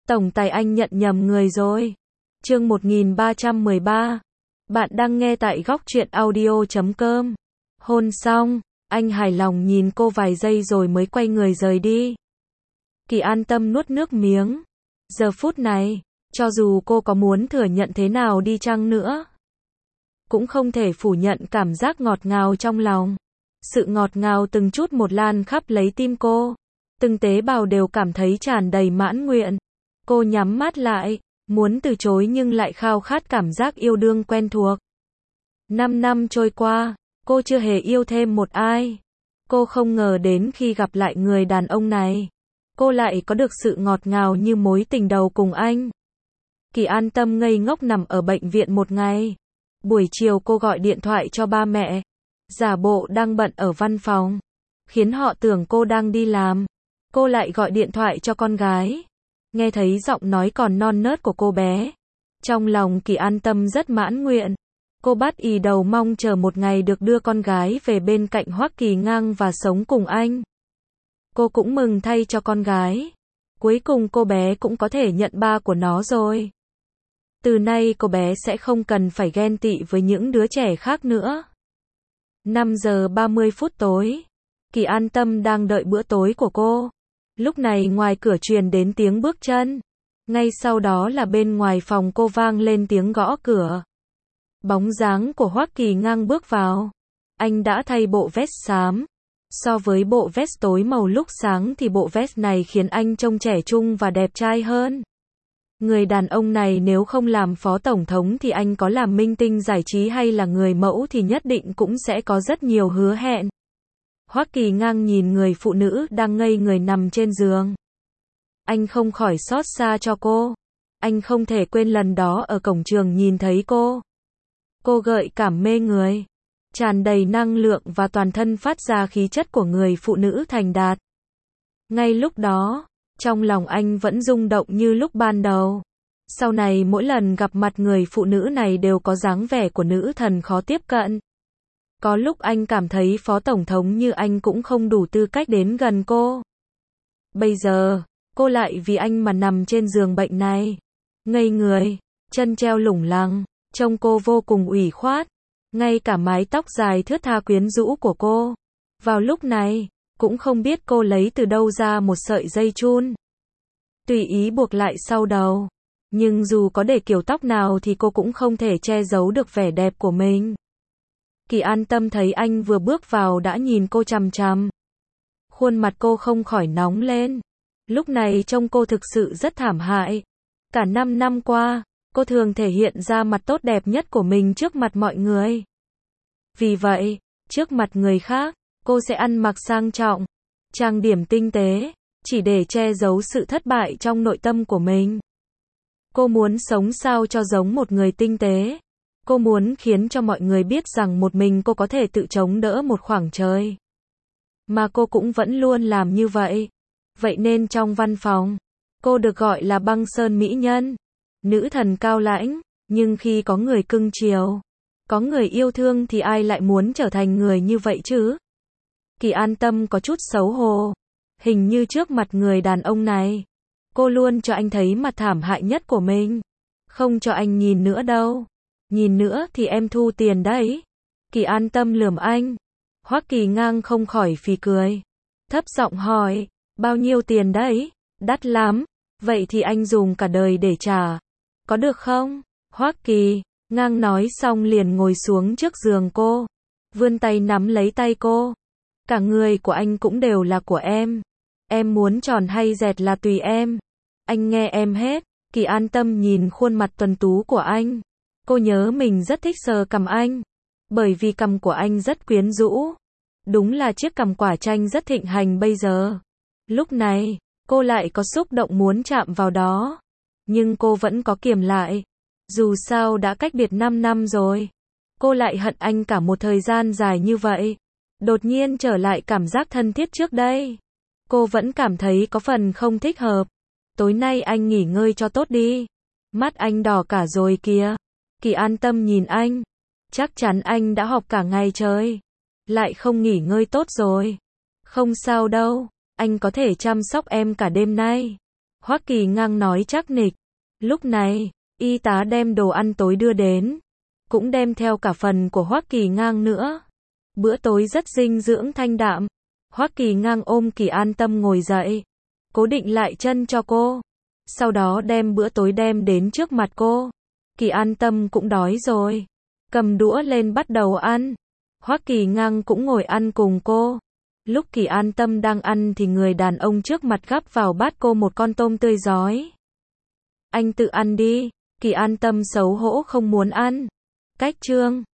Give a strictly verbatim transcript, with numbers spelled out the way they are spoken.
Tổng tài anh nhận nhầm người rồi. Chương một nghìn ba trăm mười ba. Bạn đang nghe tại góc truyện audio chấm com. Hôn xong, anh hài lòng nhìn cô vài giây rồi mới quay người rời đi. Kỳ An Tâm nuốt nước miếng. Giờ phút này, cho dù cô có muốn thừa nhận thế nào đi chăng nữa, cũng không thể phủ nhận cảm giác ngọt ngào trong lòng. Sự ngọt ngào từng chút một lan khắp lấy tim cô. Từng tế bào đều cảm thấy tràn đầy mãn nguyện. Cô nhắm mắt lại, muốn từ chối nhưng lại khao khát cảm giác yêu đương quen thuộc. Năm năm trôi qua, cô chưa hề yêu thêm một ai. Cô không ngờ đến khi gặp lại người đàn ông này, cô lại có được sự ngọt ngào như mối tình đầu cùng anh. Kỳ An Tâm ngây ngốc nằm ở bệnh viện một ngày. Buổi chiều cô gọi điện thoại cho ba mẹ, giả bộ đang bận ở văn phòng, khiến họ tưởng cô đang đi làm. Cô lại gọi điện thoại cho con gái. Nghe thấy giọng nói còn non nớt của cô bé, trong lòng Kỳ An Tâm rất mãn nguyện. Cô bắt ì đầu mong chờ một ngày được đưa con gái về bên cạnh Hoắc Kỳ Ngang và sống cùng anh. Cô cũng mừng thay cho con gái. Cuối cùng cô bé cũng có thể nhận ba của nó rồi. Từ nay cô bé sẽ không cần phải ghen tị với những đứa trẻ khác nữa. năm giờ ba mươi phút tối. Kỳ An Tâm đang đợi bữa tối của cô. Lúc này ngoài cửa truyền đến tiếng bước chân. Ngay sau đó là bên ngoài phòng cô vang lên tiếng gõ cửa. Bóng dáng của Hoắc Kỳ Ngang bước vào. Anh đã thay bộ vest xám. So với bộ vest tối màu lúc sáng thì bộ vest này khiến anh trông trẻ trung và đẹp trai hơn. Người đàn ông này nếu không làm phó tổng thống thì anh có làm minh tinh giải trí hay là người mẫu thì nhất định cũng sẽ có rất nhiều hứa hẹn. Hoắc Kỳ Ngang nhìn người phụ nữ đang ngây người nằm trên giường. Anh không khỏi xót xa cho cô. Anh không thể quên lần đó ở cổng trường nhìn thấy cô. Cô gợi cảm mê người, tràn đầy năng lượng và toàn thân phát ra khí chất của người phụ nữ thành đạt. Ngay lúc đó, trong lòng anh vẫn rung động như lúc ban đầu. Sau này mỗi lần gặp mặt người phụ nữ này đều có dáng vẻ của nữ thần khó tiếp cận. Có lúc anh cảm thấy phó tổng thống như anh cũng không đủ tư cách đến gần cô. Bây giờ, cô lại vì anh mà nằm trên giường bệnh này. Ngây người, chân treo lủng lẳng, trông cô vô cùng ủy khoát. Ngay cả mái tóc dài thướt tha quyến rũ của cô, vào lúc này, cũng không biết cô lấy từ đâu ra một sợi dây chun. Tùy ý buộc lại sau đầu. Nhưng dù có để kiểu tóc nào thì cô cũng không thể che giấu được vẻ đẹp của mình. Kỳ An Tâm thấy anh vừa bước vào đã nhìn cô chằm chằm. Khuôn mặt cô không khỏi nóng lên. Lúc này trông cô thực sự rất thảm hại. Cả năm năm qua, cô thường thể hiện ra mặt tốt đẹp nhất của mình trước mặt mọi người. Vì vậy, trước mặt người khác, cô sẽ ăn mặc sang trọng, trang điểm tinh tế, chỉ để che giấu sự thất bại trong nội tâm của mình. Cô muốn sống sao cho giống một người tinh tế. Cô muốn khiến cho mọi người biết rằng một mình cô có thể tự chống đỡ một khoảng trời. Mà cô cũng vẫn luôn làm như vậy. Vậy nên trong văn phòng, cô được gọi là băng sơn mỹ nhân, nữ thần cao lãnh. Nhưng khi có người cưng chiều, có người yêu thương thì ai lại muốn trở thành người như vậy chứ? Kỳ An Tâm có chút xấu hổ. Hình như trước mặt người đàn ông này, cô luôn cho anh thấy mặt thảm hại nhất của mình. Không cho anh nhìn nữa đâu. Nhìn nữa thì em thu tiền đấy. Kỳ An Tâm lườm anh. Hoắc Kỳ Ngang không khỏi phì cười. Thấp giọng hỏi, bao nhiêu tiền đấy? Đắt lắm. Vậy thì anh dùng cả đời để trả. Có được không? Hoắc Kỳ Ngang nói xong liền ngồi xuống trước giường cô. Vươn tay nắm lấy tay cô. Cả người của anh cũng đều là của em. Em muốn tròn hay dẹt là tùy em. Anh nghe em hết. Kỳ An Tâm nhìn khuôn mặt tuấn tú của anh. Cô nhớ mình rất thích sờ cằm anh. Bởi vì cằm của anh rất quyến rũ. Đúng là chiếc cằm quả chanh rất thịnh hành bây giờ. Lúc này, cô lại có xúc động muốn chạm vào đó. Nhưng cô vẫn có kiềm lại. Dù sao đã cách biệt năm năm rồi. Cô lại hận anh cả một thời gian dài như vậy. Đột nhiên trở lại cảm giác thân thiết trước đây. Cô vẫn cảm thấy có phần không thích hợp. Tối nay anh nghỉ ngơi cho tốt đi. Mắt anh đỏ cả rồi kìa. Kỳ An Tâm nhìn anh. Chắc chắn anh đã học cả ngày trời. Lại không nghỉ ngơi tốt rồi. Không sao đâu. Anh có thể chăm sóc em cả đêm nay. Hoắc Kỳ Ngang nói chắc nịch. Lúc này, y tá đem đồ ăn tối đưa đến, cũng đem theo cả phần của Hoắc Kỳ Ngang nữa. Bữa tối rất dinh dưỡng thanh đạm. Hoắc Kỳ Ngang ôm Kỳ An Tâm ngồi dậy, cố định lại chân cho cô. Sau đó đem bữa tối đem đến trước mặt cô. Kỳ An Tâm cũng đói rồi, cầm đũa lên bắt đầu ăn. Hoắc Kỳ Ngang cũng ngồi ăn cùng cô. Lúc Kỳ An Tâm đang ăn thì người đàn ông trước mặt gắp vào bát cô một con tôm tươi giói. Anh tự ăn đi. Kỳ An Tâm xấu hổ không muốn ăn. Cách chương